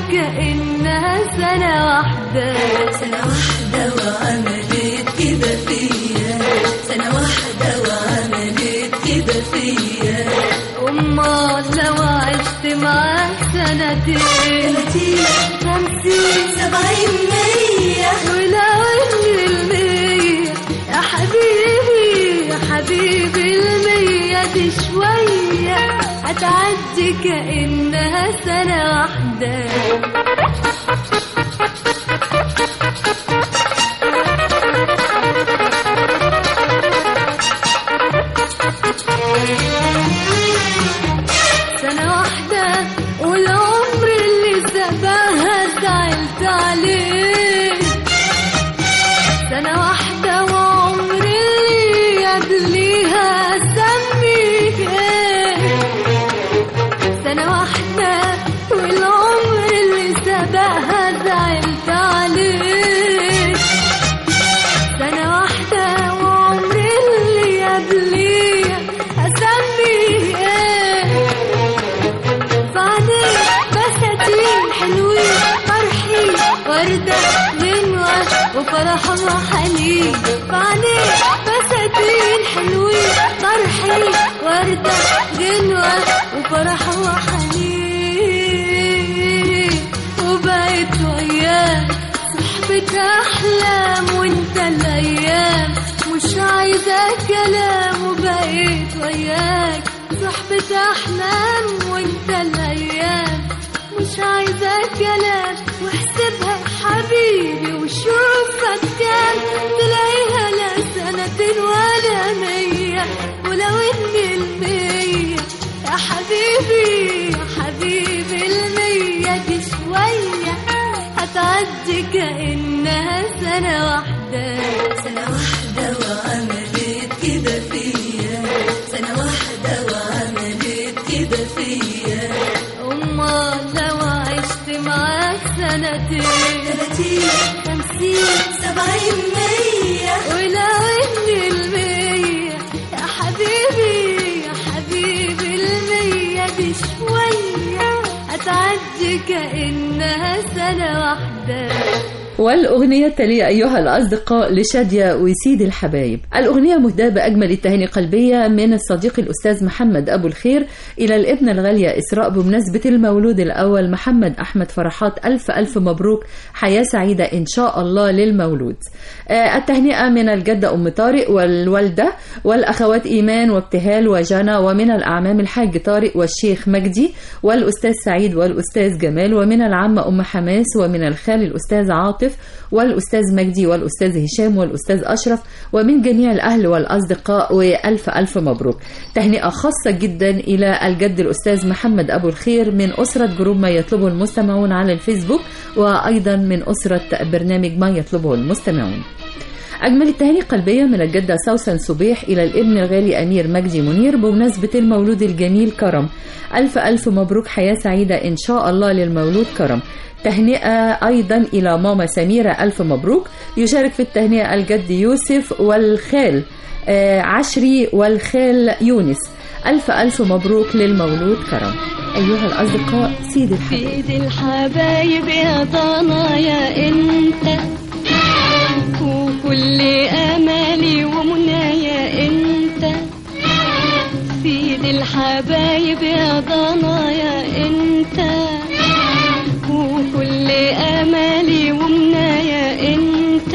كأنها سنة واحدة. سنة واحدة وعملت كده فيا، سنة واحدة وعملت كده فيا. أمال لو عشت معاك سنتين، 30 50 70 100، ولو إن 100 يا حبيبي يا حبيبي 100 دي شوية هتعدي كأنها سنة واحدة. سنة واحدة والعمر اللي سباها زعلت عليه. سنة واحدة وعمر اللي قبليها سميه ايه. سنة واحدة والعمر اللي سباها زعلت عليه. سنة واحدة وعمر اللي قبليها أسميه ايه. فعليك بساتين حلوين فرحي وردة غنوة وفرح وحنين. فعليك بساتين حلوين فرحي وردة غنوة وفرح وحنين. وبقيت وياك صحبة أحلام وانت الأيام مش عايزة كلام. وبقيت وياك صحبة أحلام وانت الأيام مش عايزة كلام. واحسبها حبيبي وشوفك كام تلاقيها لا سنتين ولا 100. ولو إن 100 يا حبيبي يا حبيبي 100 دي شوية هتعدي كأنها سنة واحدة. سنة واحدة وعملت كده فيا، سنة واحدة وعملت كده فيا. أمال لو عشت معاك سنتين، 30 50 70 100، ولو إن 100 يا حبيبي يا حبيبي 100 دي شوية هتعدي كأنها سنة واحدة. والأغنية التالية أيها الأصدقاء لشادية وسيد الحبايب. الأغنية مهداة بأجمل التهاني قلبية من الصديق الأستاذ محمد أبو الخير إلى الابنة الغالية إسراء بمناسبة المولود الأول محمد أحمد فرحات. ألف ألف مبروك، حياة سعيدة إن شاء الله للمولود. التهنئة من الجدة أم طارق والوالدة والأخوات إيمان وابتهال وجنى، ومن الأعمام الحاج طارق والشيخ مجدي والأستاذ سعيد والأستاذ جمال، ومن العمة أم حماس، ومن الخال الأستاذ عاطف والأستاذ مجدي والأستاذ هشام والأستاذ أشرف، ومن جميع الأهل والأصدقاء. وألف ألف مبروك. تهنئة خاصة جدا إلى الجد الأستاذ محمد أبو الخير من أسرة جروب ما يطلبه المستمعون على الفيسبوك، وأيضا من أسرة برنامج ما يطلبه المستمعون. أجمل التهاني قلبية من الجدة سوسن صبيح إلى الابن الغالي أمير مجدي منير بمناسبة المولود الجميل كرم. ألف ألف مبروك، حياة سعيدة إن شاء الله للمولود كرم. تهنئة أيضا إلى ماما سميرة، ألف مبروك. يشارك في التهنئة الجد يوسف والخال عشري والخال يونس. ألف ألف مبروك للمولود كرم. أيها الأصدقاء سيد الحبايب، سيد الحبايب يا ضنا يا أنت وكل أمالي ومنايا أنت. سيد الحبايب يا ضنا يا أنت وكل أمالي ومنايا أنت.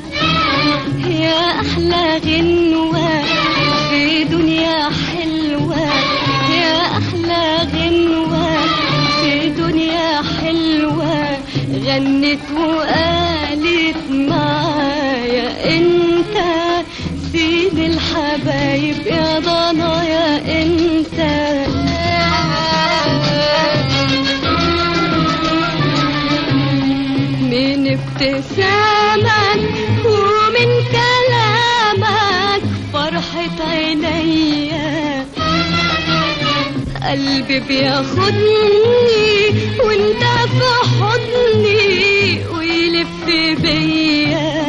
يا أحلى غنوة في دنيا حلوة، يا أحلى غنوة في دنيا حلوة. غنت وقالت معايا أنت. سيد الحبايب يا ضنا يا أنت. من ابتسامك ومن كلامك فرحة عينيا. قلبي بياخدني وانت في حضني ويلف بيا.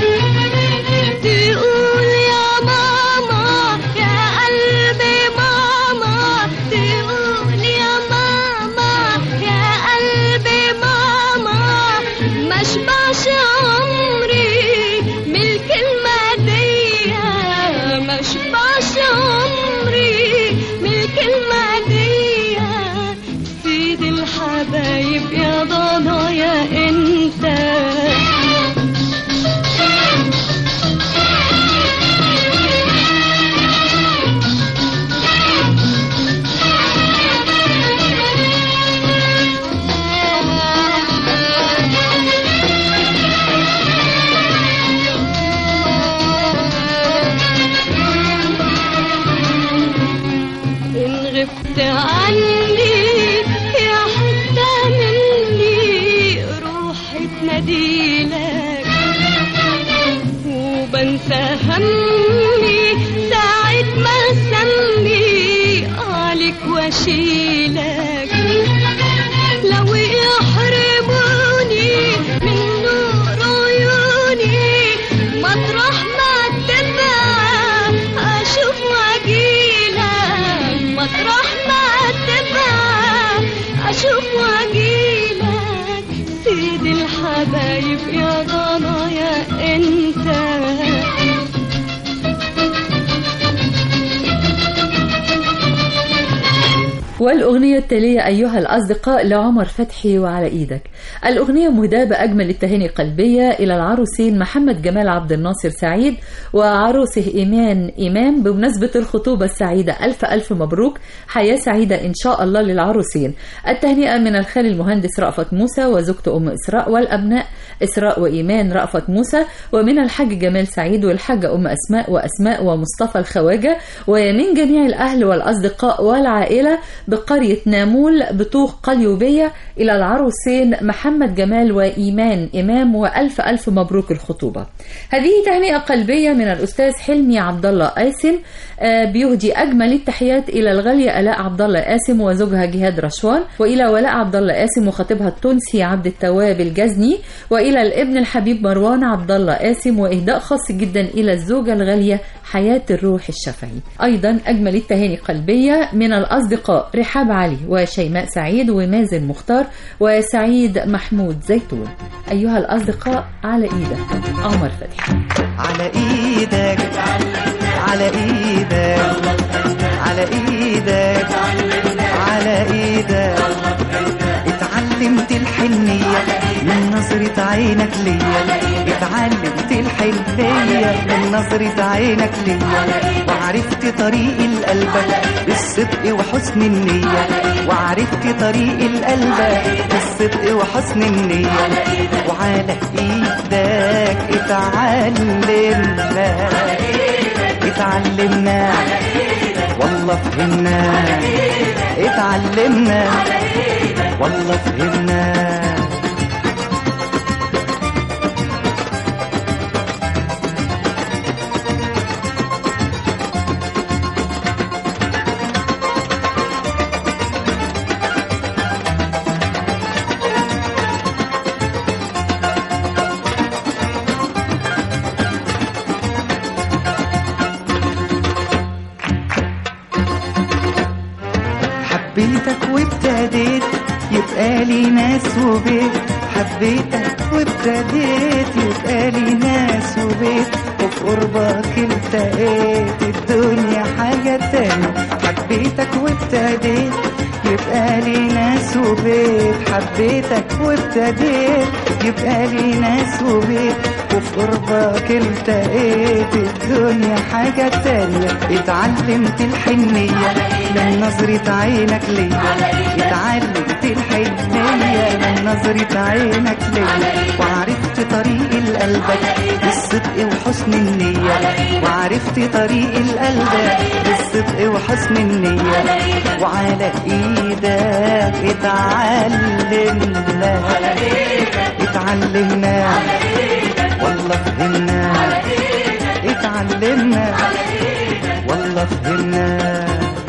تقول يا ماما يا قلبي ماما، تقول يا ماما يا قلبي ماما. عني يا حتة مني روحي تناديلك وبنسى همي ساعة ما سمي عليك واشيلك لو يحرموني من نور عيوني مطرح ما تبقى اشوف واجيلك مطرح ما تبقى اشوف واجيلك سيد الحبايب يا ضنايا انت. والأغنية التالية أيها الأصدقاء لعمر فتحي وعلى إيدك. الأغنية مهداة بأجمل التهاني القلبية إلى العروسين محمد جمال عبد الناصر سعيد وعروسه إيمان إمام بمناسبة الخطوبة السعيدة. ألف ألف مبروك، حياة سعيدة إن شاء الله للعروسين. التهنئة من الخال المهندس رأفت موسى وزوجته أم إسراء والأبناء إسراء وإيمان رأفت موسى، ومن الحاج جمال سعيد والحاجة أم أسماء وأسماء ومصطفى الخواجة، ومن جميع الأهل والأصدقاء والعائلة بقرية نامول بطوق قليوبية إلى العروسين محمد جمال وإيمان إمام، وألف ألف مبروك الخطوبة. هذه تهنئة قلبية من الأستاذ حلمي عبد الله قاسم، بيهدي أجمل التحيات إلى الغالية آلاء عبد الله قاسم وزوجها جهاد رشوان، وإلى ولاء عبد الله قاسم وخطيبها التونسي عبد التواب الجزني، وإلى الابن الحبيب مروان عبد الله قاسم، وإهداء خاص جدا إلى الزوجة الغالية حياة الروح الشافعي. أيضا أجمل التهاني قلبية من الأصدقاء رحاب علي وشيماء سعيد ومازن مختار وسعيد محمود زيتون. أيها الأصدقاء على إيدك عمر فتحي. على إيدك على إيدك على إيدك على إيدك اتعلمت الحنية من نظرة عينك ليا، اتعلمت الحنية من نظرة عينك ليا، وعرفت طريق القلب بالصدق وحسن النية، وعرفت طريق القلب بالصدق وحسن النية، وعلى إيدك اتعلمنا والله فهمنا، اتعلمنا والله فهمنا. حبيتك وابتديت يبقى لي ناس وبيت، حبيتك وابتديت يبقى لي ناس وبيت، وفي قربك التقيت الدنيا حاجة تانية. حبيتك وابتديت يبقى لي ناس وبيت، حبيتك وابتديت يبقى لي ناس وبيت، وفي قربك التقيت الدنيا حاجة تانية. اتعلمت الحنية من نظرة عينك ليا، اتعلمت الحنية من نظرة عينك ليا، وعرفت طريق القلب بالصدق وحسن النية، وعرفت طريق القلب بالصدق وحسن النية، وعلى ايدك اتعلمنا والله فهمنا، اتعلمنا والله فهمنا.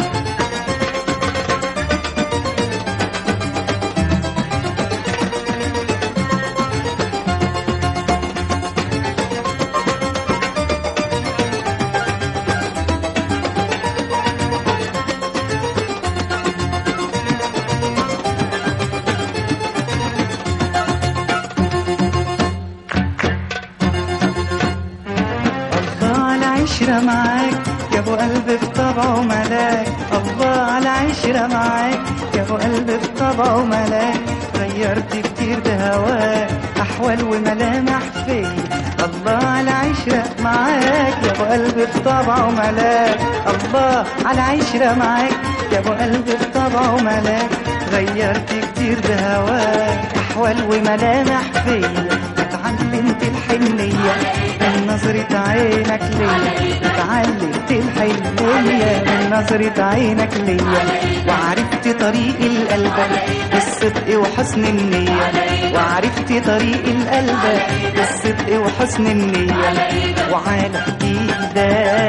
معاك يا ابو قلب بطبعه ملاك، الله على عشرة معاك يا ابو قلب بطبعه ملاك، غيرت كتير بهواك احوال وملامح فيا، الله على عشرة معاك يا ابو قلب بطبعه ملاك، الله على عشرة معاك يا ابو قلب بطبعه ملاك، غيرت كتير بهواك احوال وملامح فيا، اتعلمت الحنية من نظرة عينك ليا، اتعلمت الحنية من نظرة عينك ليا، وعرفت طريق القلب بالصدق وحسن النية وعرفت طريق القلب بالصدق وحسن النية وعلى ايدك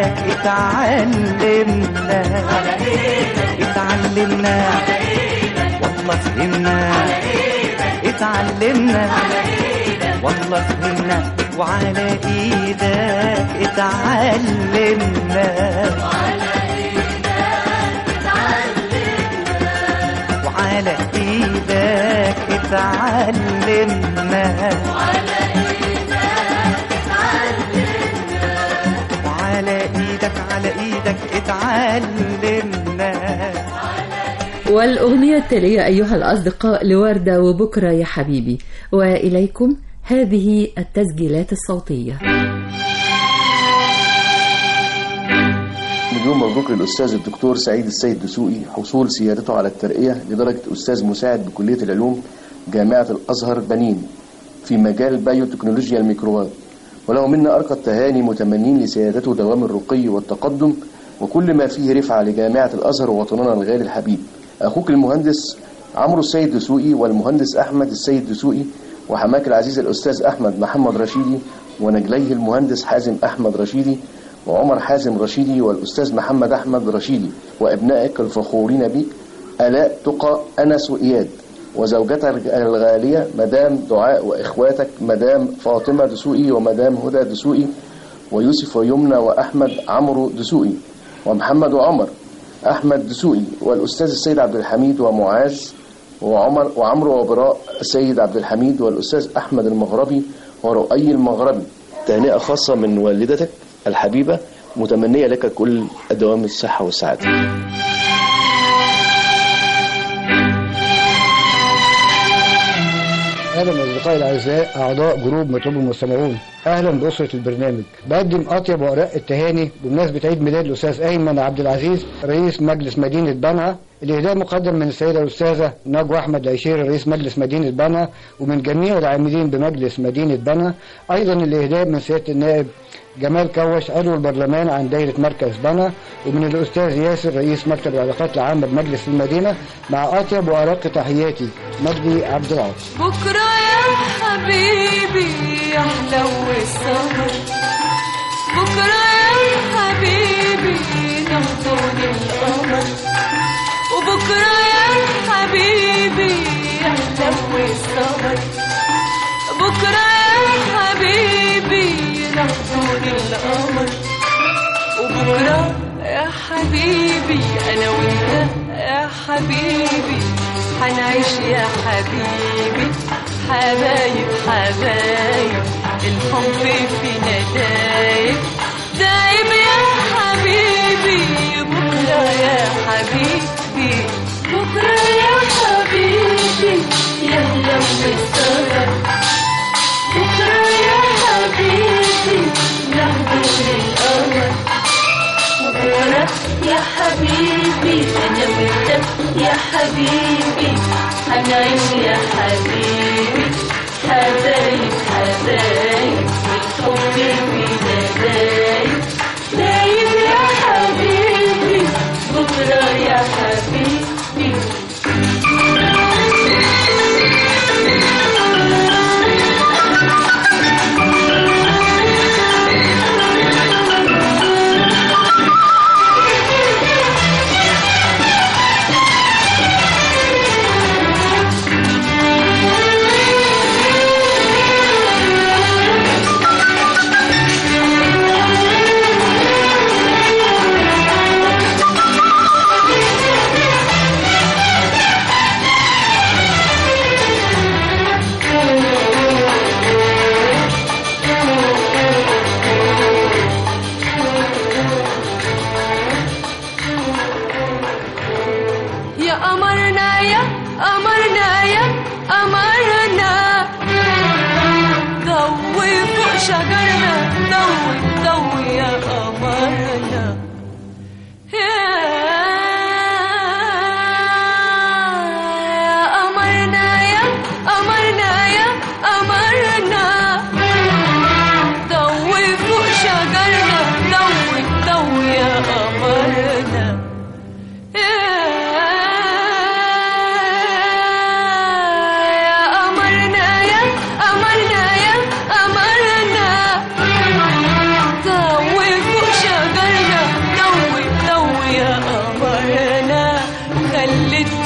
اتعلمنا والله فهمنا اتعلمنا والله فهمنا وعلى ايدك اتعلمنا وعلى ايدك اتعلمنا وعلى ايدك اتعلمنا. والأغنية التالية أيها الأصدقاء لوردة وبكرة يا حبيبي، وإليكم هذه التسجيلات الصوتية. مليون مبروك للأستاذ الدكتور سعيد السيد دسوقي حصول سيادته على الترقية لدرجة أستاذ مساعد بكلية العلوم جامعة الأزهر بنين في مجال بايوتكنولوجيا الميكروبات، وله منا أرقى التهاني متمنين لسيادته دوام الرقي والتقدم وكل ما فيه رفعة لجامعة الأزهر ووطننا الغالي الحبيب. أخوك المهندس عمرو السيد دسوقي والمهندس أحمد السيد دسوقي وحماك العزيز الأستاذ أحمد محمد رشيدي ونجليه المهندس حازم أحمد رشيدي وعمر حازم رشيدي والأستاذ محمد أحمد رشيدي وأبنائك الفخورين بك آلاء تقى أنس وإياد وزوجتك الغالية مدام دعاء وإخواتك مدام فاطمة دسوقي ومدام هدى دسوقي ويوسف ويمنى وأحمد عمرو دسوقي ومحمد وعمر أحمد دسوقي والأستاذ السيد عبد الحميد ومعاذ وعمرو وبراء السيد عبد الحميد والأستاذ أحمد المغربي ورؤي المغربي. تهنئة خاصة من والدتك الحبيبة متمنية لك كل دوام الصحة والسعادة. أهلا أصدقائي الأعزاء أعضاء جروب مطلوب المستمعون، أهلا بأسرة البرنامج. بقدم أطيب وأرق التهاني بمناسبة عيد ميلاد الأستاذ أيمن عبد العزيز رئيس مجلس مدينة بنها. الإهداء مقدم من السيدة الأستاذة نجوى أحمد العشيري رئيس مجلس مدينة بنها ومن جميع العاملين بمجلس مدينة بنها. أيضا الإهداء من سيادة النائب جمال كوش عضو البرلمان عن دائرة مركز بنها ومن الأستاذ ياسر رئيس مكتب العلاقات العامة بمجلس المدينة مع أطيب وأرق تحياتي مجدي عبد العاطي. بكرة يا حبيبي يحلو السهر، بكرة يا حبيبي نحضن القمر، وبكرة يا حبيبي يحلو السهر، بكرة يا حبيبي نحضن القمر، وبكرة يا حبيبي أنا وأنت يا حبيبي حنعيش يا حبيبي حبايب حبايب الحب فينا دايب دايب يا حبيبي. بكرة يا حبيبي بكرة يا حبيبي يهلا بالسهر، بكرة يا حبيبي نحضن القمر، بكرة يا حبيبي أنا وأنت يا حبيبي حنعيش يا حبيبي حبايب حبايب الحب فينا دايب دايب يا حبيبي بكرة يا حبيبي.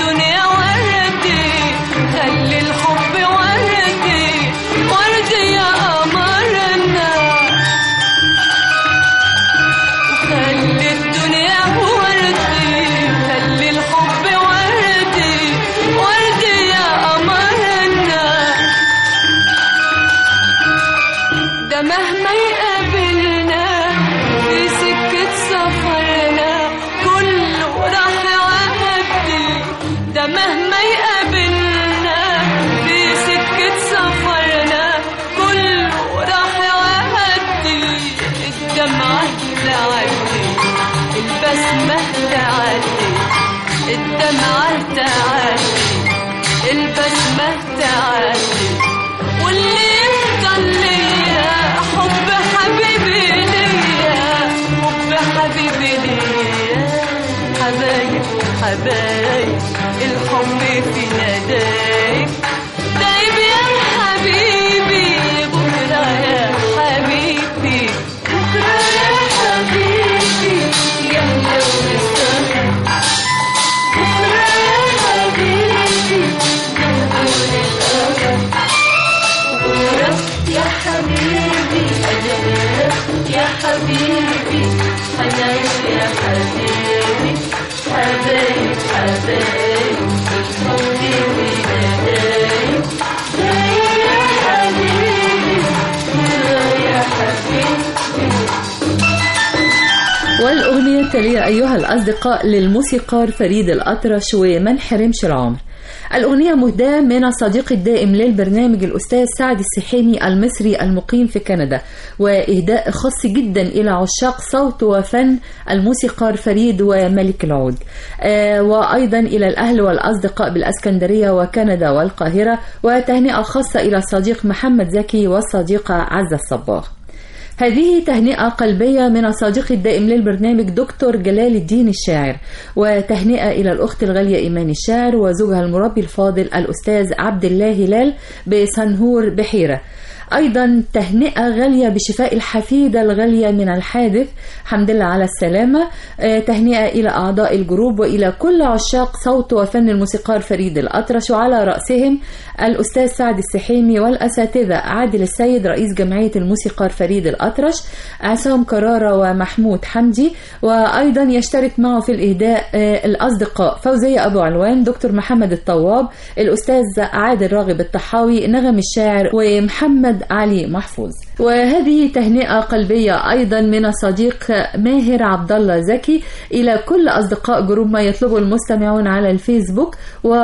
الدنيا وردي خلي الحب وردي وردي يا قمرنا خلي الدنيا وردي خلي الحب وردي وردي يا قمرنا ده مهما يقابلنا في سكة سفرنا كله راح يعدي ده مهما يقابلنا في سكة سفرنا كله راح يعدي الدمعة تعدي البسمة تعدي الدمعة تعدي البسمة تعدي واللي يفضل ليا حب حبيبي ليا حب حبيبي ليا حبايب حبايب الحب فينا دايب دايب يا حبيبي بكرة يا حبيبي بكرة يا حبيبي يا ملون السهر بكرة يا حبيبي يا ملون السهر بكرة يا حبيبي أنا يا حبيبي أنا يا حبيبي حبايب حبايب الحب فينا دايب دايب يا حبيبي يا حبيبي. والأغنية التالية أيها الأصدقاء للموسيقار فريد الأطرش وما نحرمش العمر. الأغنية مهداة من الصديق الدائم للبرنامج الأستاذ سعد السحيمي المصري المقيم في كندا، وإهداء خاص جدا إلى عشاق صوت وفن الموسيقار فريد وملك العود، وأيضا إلى الأهل والأصدقاء بالأسكندرية وكندا والقاهرة، وتهنئة خاصة إلى الصديق محمد زكي والصديقة عزة الصباغ. هذه تهنئة قلبية من الصديق الدائم للبرنامج دكتور جلال الدين الشاعر، وتهنئة إلى الأخت الغالية إيمان الشاعر وزوجها المربي الفاضل الأستاذ عبد الله هلال بسنهور بحيرة. أيضا تهنئة غالية بشفاء الحفيدة الغالية من الحادث، حمد لله على السلامة. تهنئة إلى أعضاء الجروب وإلى كل عشاق صوت وفن الموسيقار فريد الأطرش، وعلى رأسهم الأستاذ سعد السحيمي والأساتذة عادل السيد رئيس جمعية الموسيقار فريد الأطرش، عصام كرارة ومحمود حمدي. وأيضا يشترك معه في الإهداء الأصدقاء فوزية أبو علوان، دكتور محمد الطواب، الأستاذ عادل راغب الطحاوي، نغم الشاعر، ومحمد علي محفوظ. وهذه تهنئة قلبية أيضا من الصديق ماهر عبد الله زكي إلى كل أصدقاء جروب ما يطلبه المستمعون على الفيسبوك،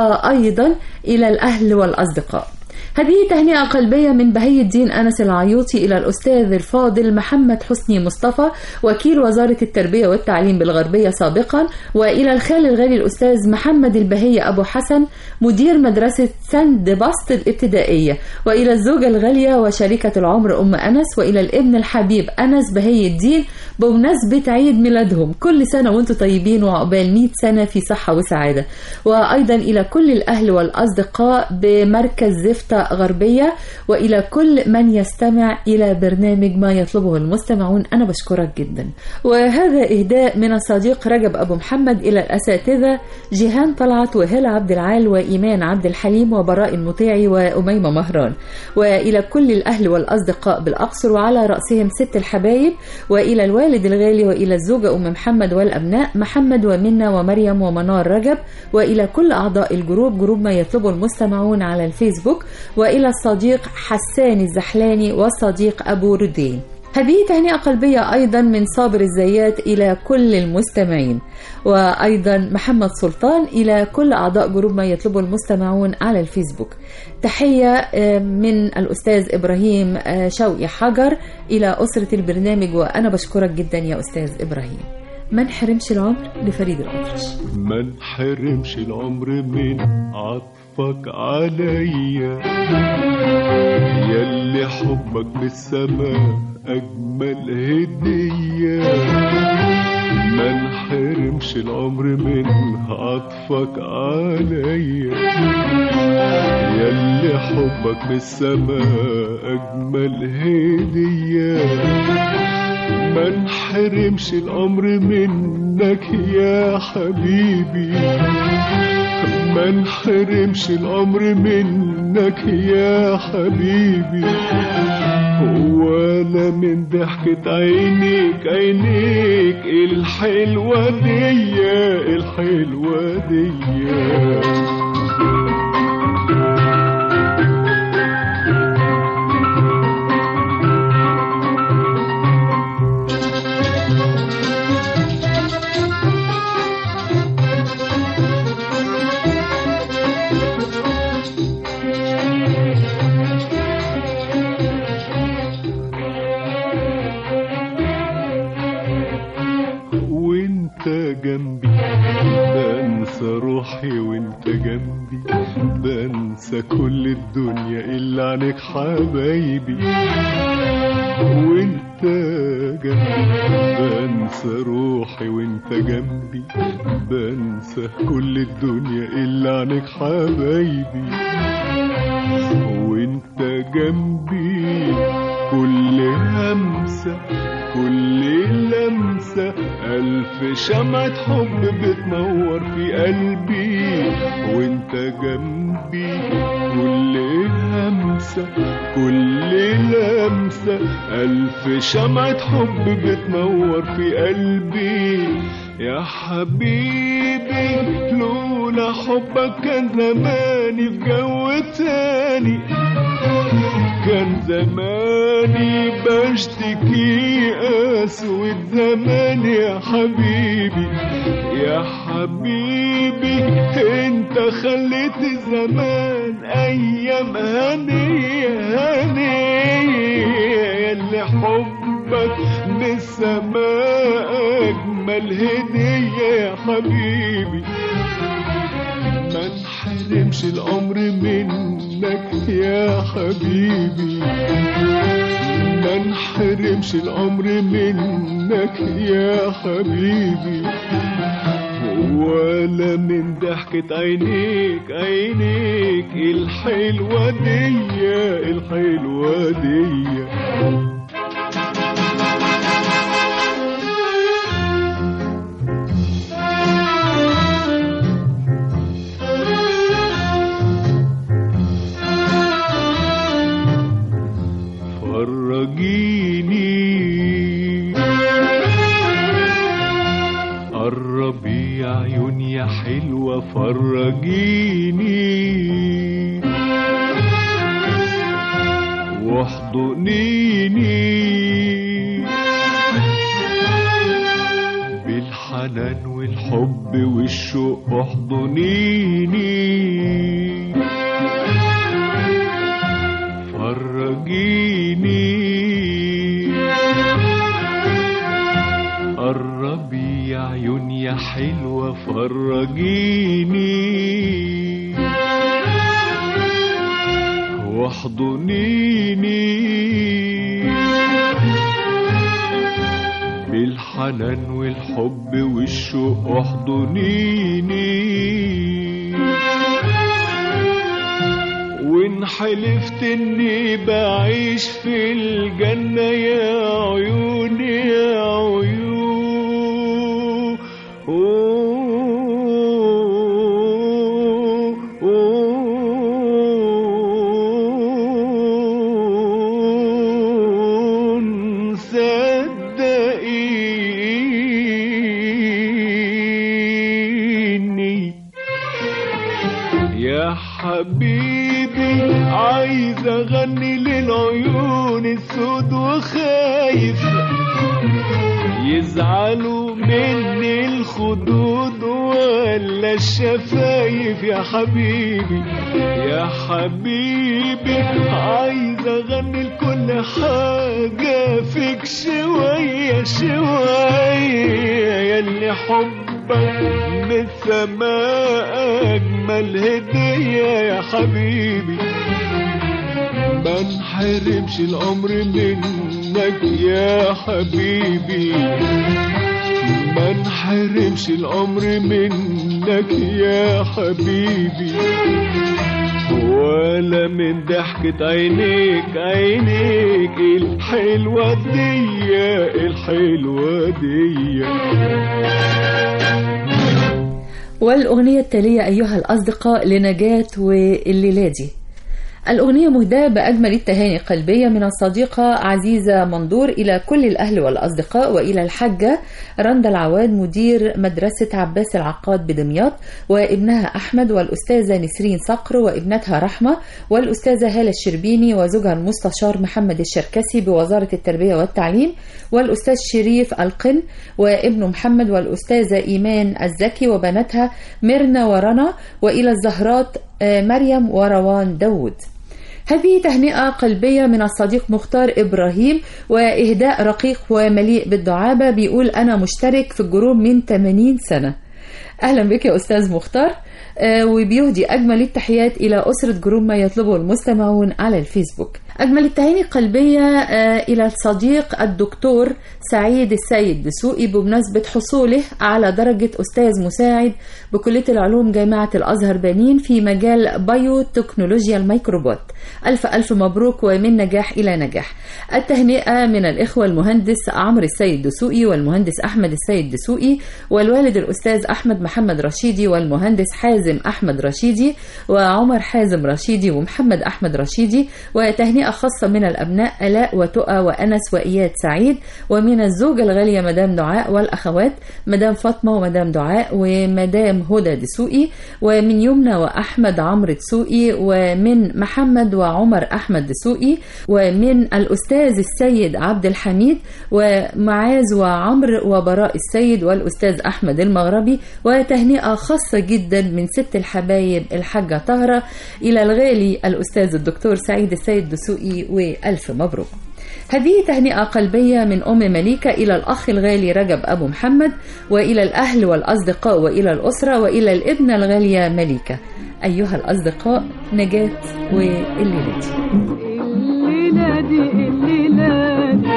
وأيضا إلى الأهل والأصدقاء. هذه تهنئة قلبية من بهي الدين أنس العيوطي إلى الأستاذ الفاضل محمد حسني مصطفى وكيل وزارة التربية والتعليم بالغربية سابقا، وإلى الخال الغالي الأستاذ محمد البهي أبو حسن مدير مدرسة سند بسط الابتدائية، وإلى الزوجة الغالية وشريكة العمر أم أنس، وإلى الابن الحبيب أنس بهي الدين بمناسبة عيد ميلادهم، كل سنة وانتم طيبين وعقبال 100 سنة في صحة وسعادة. وأيضا إلى كل الأهل والأصدقاء بمركز زفتة غربية، وإلى كل من يستمع إلى برنامج ما يطلبه المستمعون، أنا بشكرك جدا. وهذا إهداء من الصديق رجب أبو محمد إلى الأساتذة جيهان طلعت وهلا عبد العال وإيمان عبد الحليم وبراء المطيعي وأميمة مهران، وإلى كل الأهل والأصدقاء بالأقصر وعلى رأسهم ست الحبايب، وإلى الوالد الغالي، وإلى الزوجة أم محمد والأبناء محمد ومنى ومريم ومنار رجب، وإلى كل أعضاء الجروب، جروب ما يطلبه المستمعون على الفيسبوك، وإلى الصديق حسان الزحلاني والصديق أبو ردين. هذه تهنئة قلبية أيضا من صابر الزيات إلى كل المستمعين، وأيضا محمد سلطان إلى كل أعضاء جروب ما يطلبه المستمعون على الفيسبوك. تحية من الأستاذ إبراهيم شوقي حجر إلى أسرة البرنامج، وأنا بشكرك جدا يا أستاذ إبراهيم. ما نحرمش العمر لفريد الأطرش. ما نحرمش العمر من عطفك عليا، ياللي حبك من السماء أجمل هدية. ما نحرمش العمر من عطفك عليا، ياللي حبك من السماء أجمل هدية. ما نحرمش الأمر منك يا حبيبي، ما نحرمش الأمر منك يا حبيبي، ولا من ضحكة عينيك عينيك الحلوة دي الحلوة دي. جنبي بنسى روحي وانت جنبي، بنسى كل الدنيا إلا عنك حبايبي. وانت جنبي بنسى روحي وانت جنبي، بنسى كل الدنيا إلا عنك حبايبي. وانت جنبي كل همسة كل لمسة ألف شمعة حب بتنور في قلبي. وانت جنبي كل همسة كل لمسة ألف شمعة حب بتنور في قلبي. يا حبيبي لولا حبك كان زماني في جو تاني، كان زماني بشتكي أسود زمان يا حبيبي. يا حبيبي انت خليت زمان أيام هنية هنية، اللي حبك من السماء أجمل هدية يا حبيبي. ما نحرمش الأمر منك يا حبيبي، ما نحرمش الأمر منك يا حبيبي، ولا من ضحكة عينيك عينيك الحلوة دي الحلوة دي. قربي يا عيون يا حلوة فرجيني واحضنيني بالحنان والحب والشوق احضنيني فرجيني. قربي يا عيون يا حلوة فرجيني واحضنيني بالحنان والحب والشوق احضنيني. وإن حلفت إني بعيش في الجنة يا عيوني يا عيون صدقيني يا حبيبي. عايز اغني للعيون السود وخايف يزعلوا مني الخدود ولا الشفايف يا حبيبي يا حبيبي. عايز اغني لكل حاجة فيك شوية شوية، ياللي حبك من السماء أجمل هدية يا حبيبي. ما نحرمش الأمر منك يا حبيبي، ما نحرمش الأمر منك يا حبيبي، ولا من ضحكة عينيك عينيك الحلوة دي الحلوة دي. والأغنية التالية أيها الأصدقاء لنجاة والليلادي. الأغنية مهداة بأجمل التهاني قلبية من الصديقة عزيزة منظور إلى كل الأهل والأصدقاء، وإلى الحاجة رندا العواد مدير مدرسة عباس العقاد بدمياط وابنها أحمد، والأستاذة نسرين صقر وابنتها رحمة، والأستاذة هالة الشربيني وزوجها المستشار محمد الشركسي بوزارة التربية والتعليم، والأستاذ شريف القن وابنه محمد، والأستاذة إيمان الزكي وبناتها ميرنا ورنا، وإلى الزهرات مريم وروان داود. هذه تهنئة قلبية من الصديق مختار إبراهيم، وإهداء رقيق ومليء بالدعابة. بيقول أنا مشترك في الجروب من 80 سنة. أهلا بك يا أستاذ مختار. وبيهدي أجمل التحيات إلى أسرة جروب ما يطلبه المستمعون على الفيسبوك. أجمل التهاني قلبية إلى الصديق الدكتور سعيد السيد دسوقي بمناسبة حصوله على درجة أستاذ مساعد بكلية العلوم جامعة الأزهر بنين في مجال بايوتكنولوجيا الميكروبات. ألف ألف مبروك ومن نجاح إلى نجاح. التهنئة من الإخوة المهندس عمرو السيد دسوقي والمهندس أحمد السيد دسوقي، والوالد الأستاذ أحمد محمد رشيدي، والمهندس حازم أحمد رشيدي، وعمر حازم رشيدي، ومحمد أحمد رشيدي. وتهنئة خاصة من الأبناء آلاء وتقى وأنس وإياد سعيد، ومن الزوجة الغالية مدام دعاء، والأخوات مدام فاطمة ومدام دعاء ومدام هدى دسوقي، ومن يمنى وأحمد عمرو دسوقي، ومن محمد وعمر أحمد دسوقي، ومن الأستاذ السيد عبد الحميد، ومعاذ وعمر وبراء السيد، والأستاذ أحمد المغربي. وتهنئة خاصة جدا من ست الحبايب الحاجة طهرة إلى الغالي الأستاذ الدكتور سعيد السيد دسوقي، وألف مبروك. هذه تهنئة قلبية من أم مليكة إلى الأخ الغالي رجب أبو محمد، وإلى الأهل والأصدقاء، وإلى الأسرة، وإلى الابنة الغالية مليكة. أيها الأصدقاء نجاة والليلادي. الليلادي الليلادي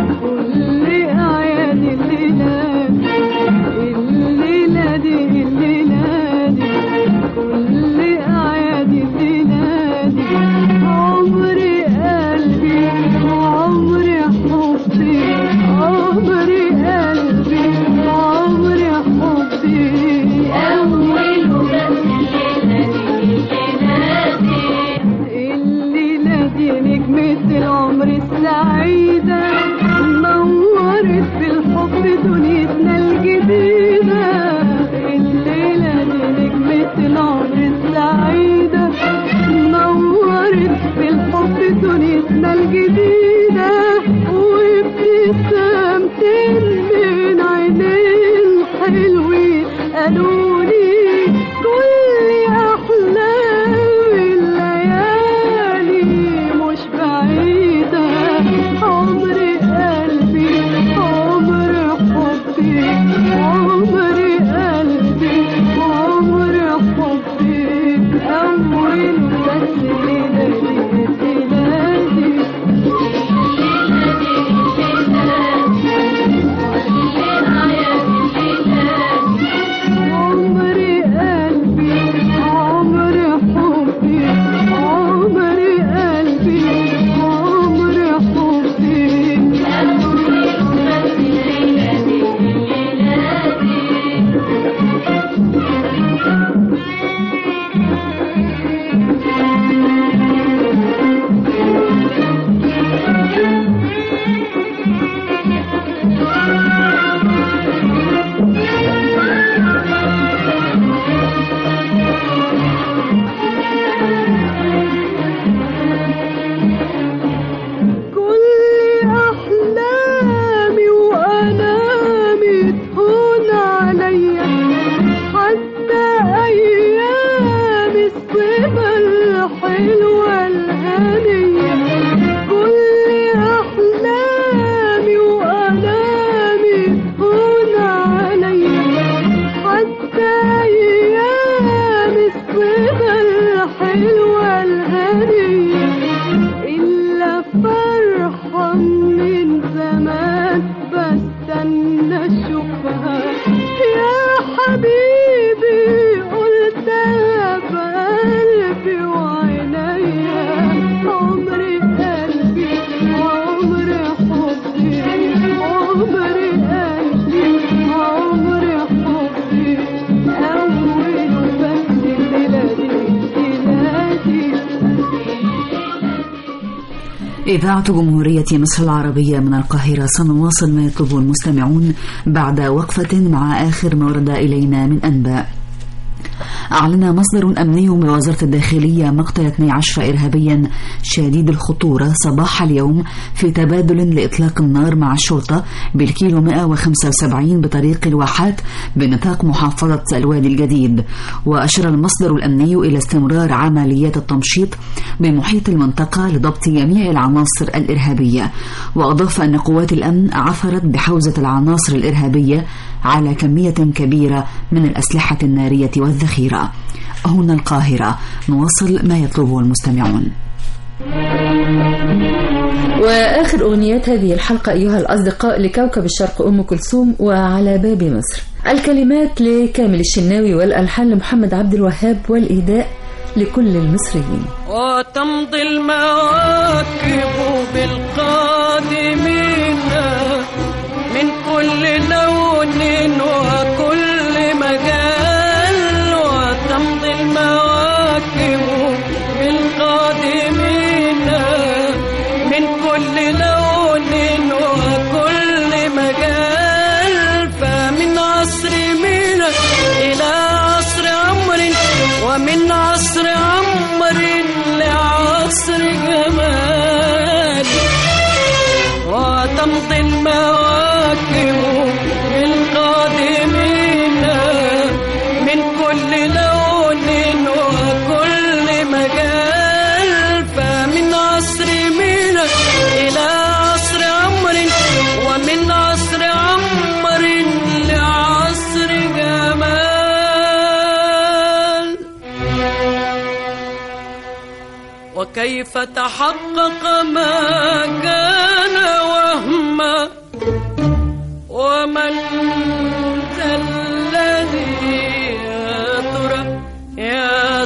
كل أعياد الليلادي، الليلادي الليلادي كل أعياد الليلادي، عمري قلبي وعمري حبي، عمري قلبي وعمري حبي، أول الليلادي نجمة العمر السعيدة، نورت في الحب دنيتنا الجديدة. الليلادي نجمة العمر السعيدة، نورت في الحب دنيتنا الجديدة، وابتسامتين من عينين حلوين قالولي كل أحلام الليالي مش بعيدة، عمري إذاعة جمهورية مصر العربية من القاهرة، سنواصل ما يطلبه المستمعون بعد وقفة مع آخر ما ورد إلينا من أنباء. أعلن مصدر أمني بوزارة الداخلية مقتل 12 إرهابيا شديد الخطورة صباح اليوم في تبادل لإطلاق النار مع الشرطة بالكيلو 175 بطريق الواحات بنطاق محافظة الوادي الجديد. وأشار المصدر الأمني إلى استمرار عمليات التمشيط بمحيط المنطقة لضبط جميع العناصر الإرهابية. وأضاف أن قوات الأمن عثرت بحوزة العناصر الإرهابية على كمية كبيرة من الأسلحة النارية والذخيرة. هنا القاهرة، نواصل ما يطلبه المستمعون. وآخر أغنيات هذه الحلقة أيها الأصدقاء لكوكب الشرق أم كلثوم وعلى باب مصر. الكلمات لكامل الشناوي والألحان لمحمد عبد الوهاب والإهداء لكل المصريين. وتمضي المواكب بالقادمين من كل لون وكل مجال. وتمضي المواكب بالقادمين من كل لون وكل مجال. فمن عصر مينا إلى عصر عمر، ومن عصر عمر لعصر جمال. وتمضي المواكب بالقادمين من كل لون وكل مجال. فمن عصر مينا إلى عصر عمر، ومن عصر عمر لعصر جمال. وكيف تحقق ما كان وهما، ومن ذا الذي يا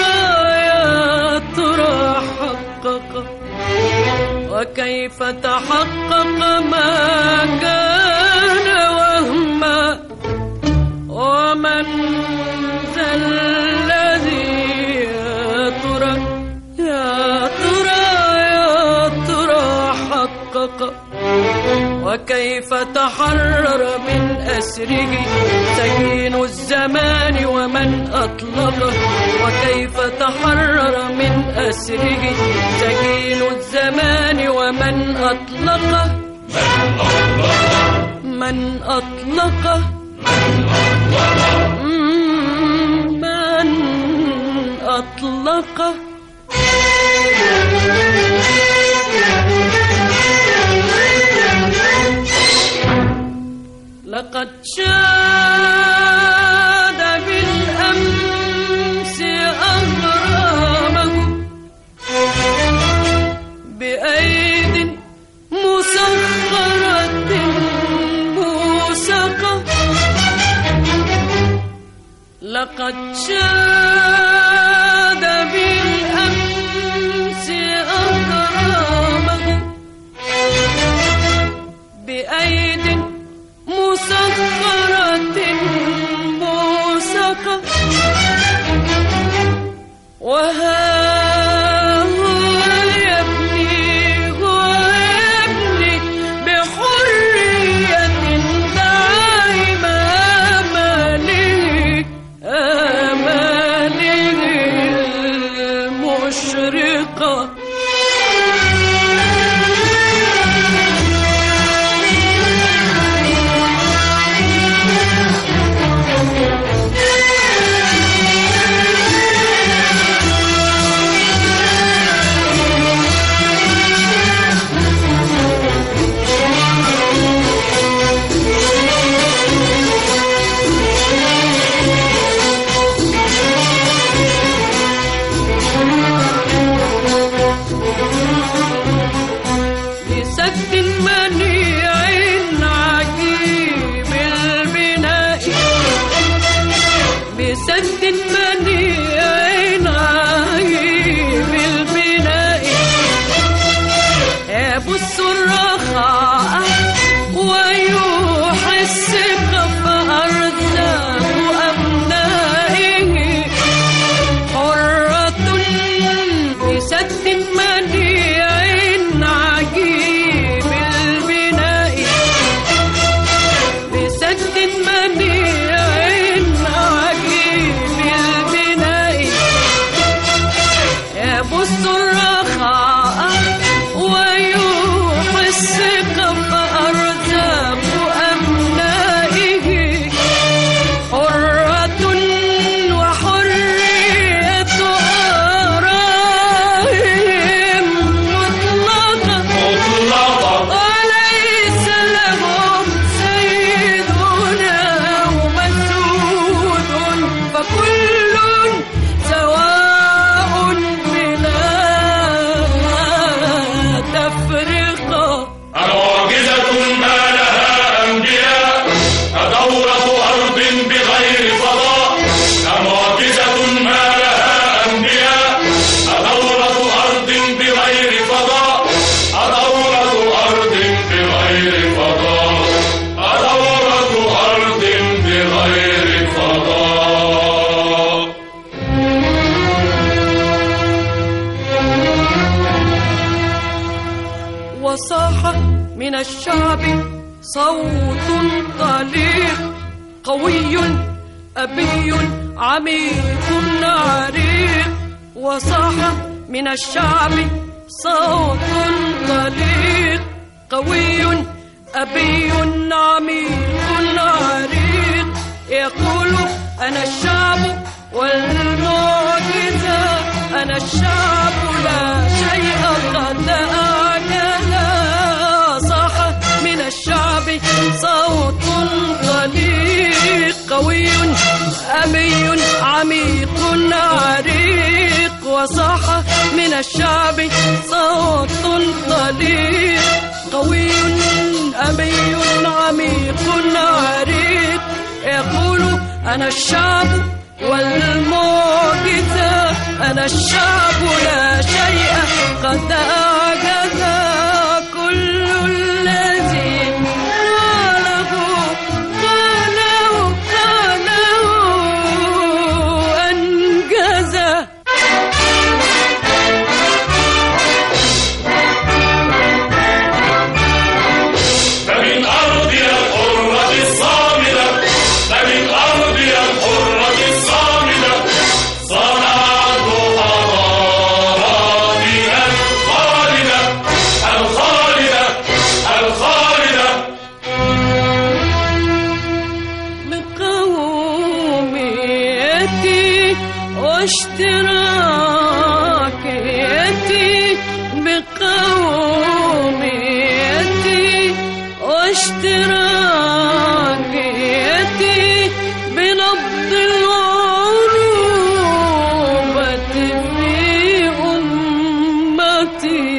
ترى حقق. وكيف تحقق ما كان وهما، ومن ذا الذي يا ترى حقق. وكيف تحرر من أسره سجين الزمان ومن أطلقه. وكيف تحرر من أسره سجين الزمان ومن أطلقه. من أطلقه من أطلقه. لقد شاد بالأمس أغرامه بأيد مسخرة موسقة. لقد شاد بالأمس أغرامه بأيد مسخرة موسقة. وها هو يبني بحرية دائم آماله المشرقة. من الشعب صوت طليق قوي أبي عميق عريق وصاح من الشعب صوت طليق قوي أبي عميق عريق يقول أنا الشعب والمعجزة أنا الشعب لا شيء قد أعجزه صاح من الشعب صوت طليق قوي أبي عميق عريق وصاح من الشعب صوت طليق قوي أبي عميق عريق يقول أنا الشعب والمعجزة أنا الشعب لا شيء قد أعجز كل الذي قاله أنجزه فمن أرضي الحرة الصامدة فمن أرضي الحرة الصامدة صنعت حضاراتي الخالدة الخالدة الخالدة بقوميتي واشتراكيتي بقوميتي واشتراكيتي بنبض العروبة في أمتي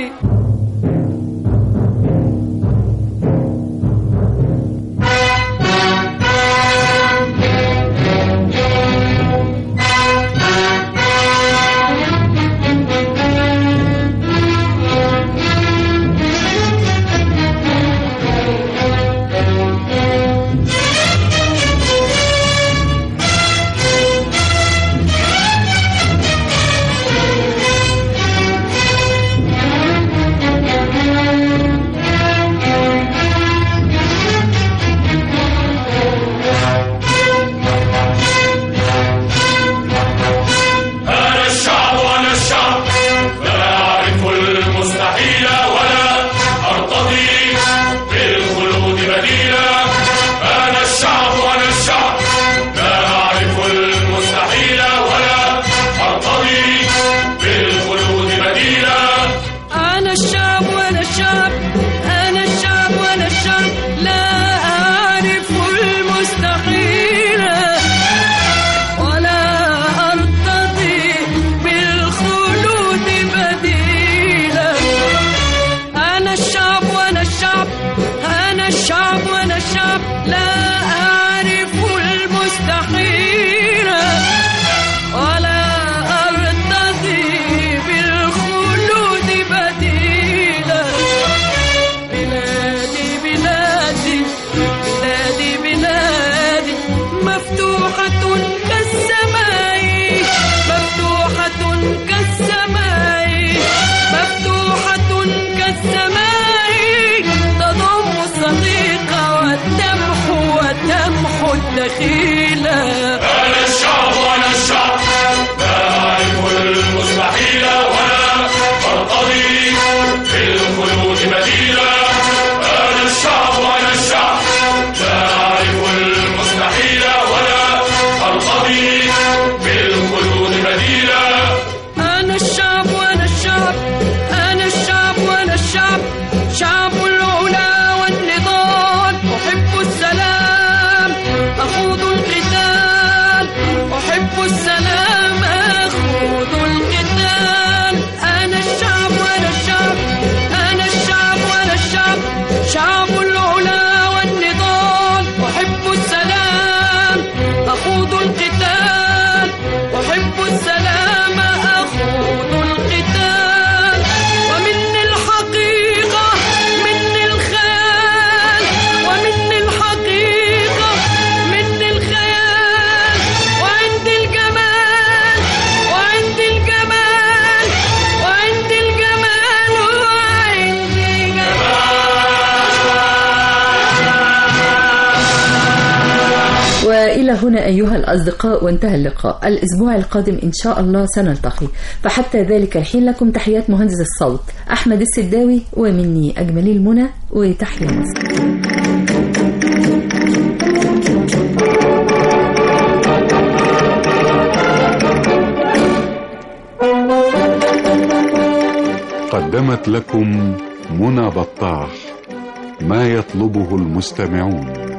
دخيلة أنا الشعب وأنا الشعب لا أعرف المستحيل ولا أرتضي بالخلود بديلا أنا الشعب وأنا الشعب لا أعرف المستحيل ولا أرتضي بالخلود بديلا أنا الشعب وأنا الشعب أنا الشعب وأنا الشعب شعب العلا والنضال أحب السلام أخوض القتال هنا أيها الأصدقاء وانتهى اللقاء. الأسبوع القادم إن شاء الله سنلتقي، فحتى ذلك الحين لكم تحيات مهندس الصوت أحمد السداوي، ومني أجمل المنى وتحيا مصر. قدمت لكم منى بطاح ما يطلبه المستمعون.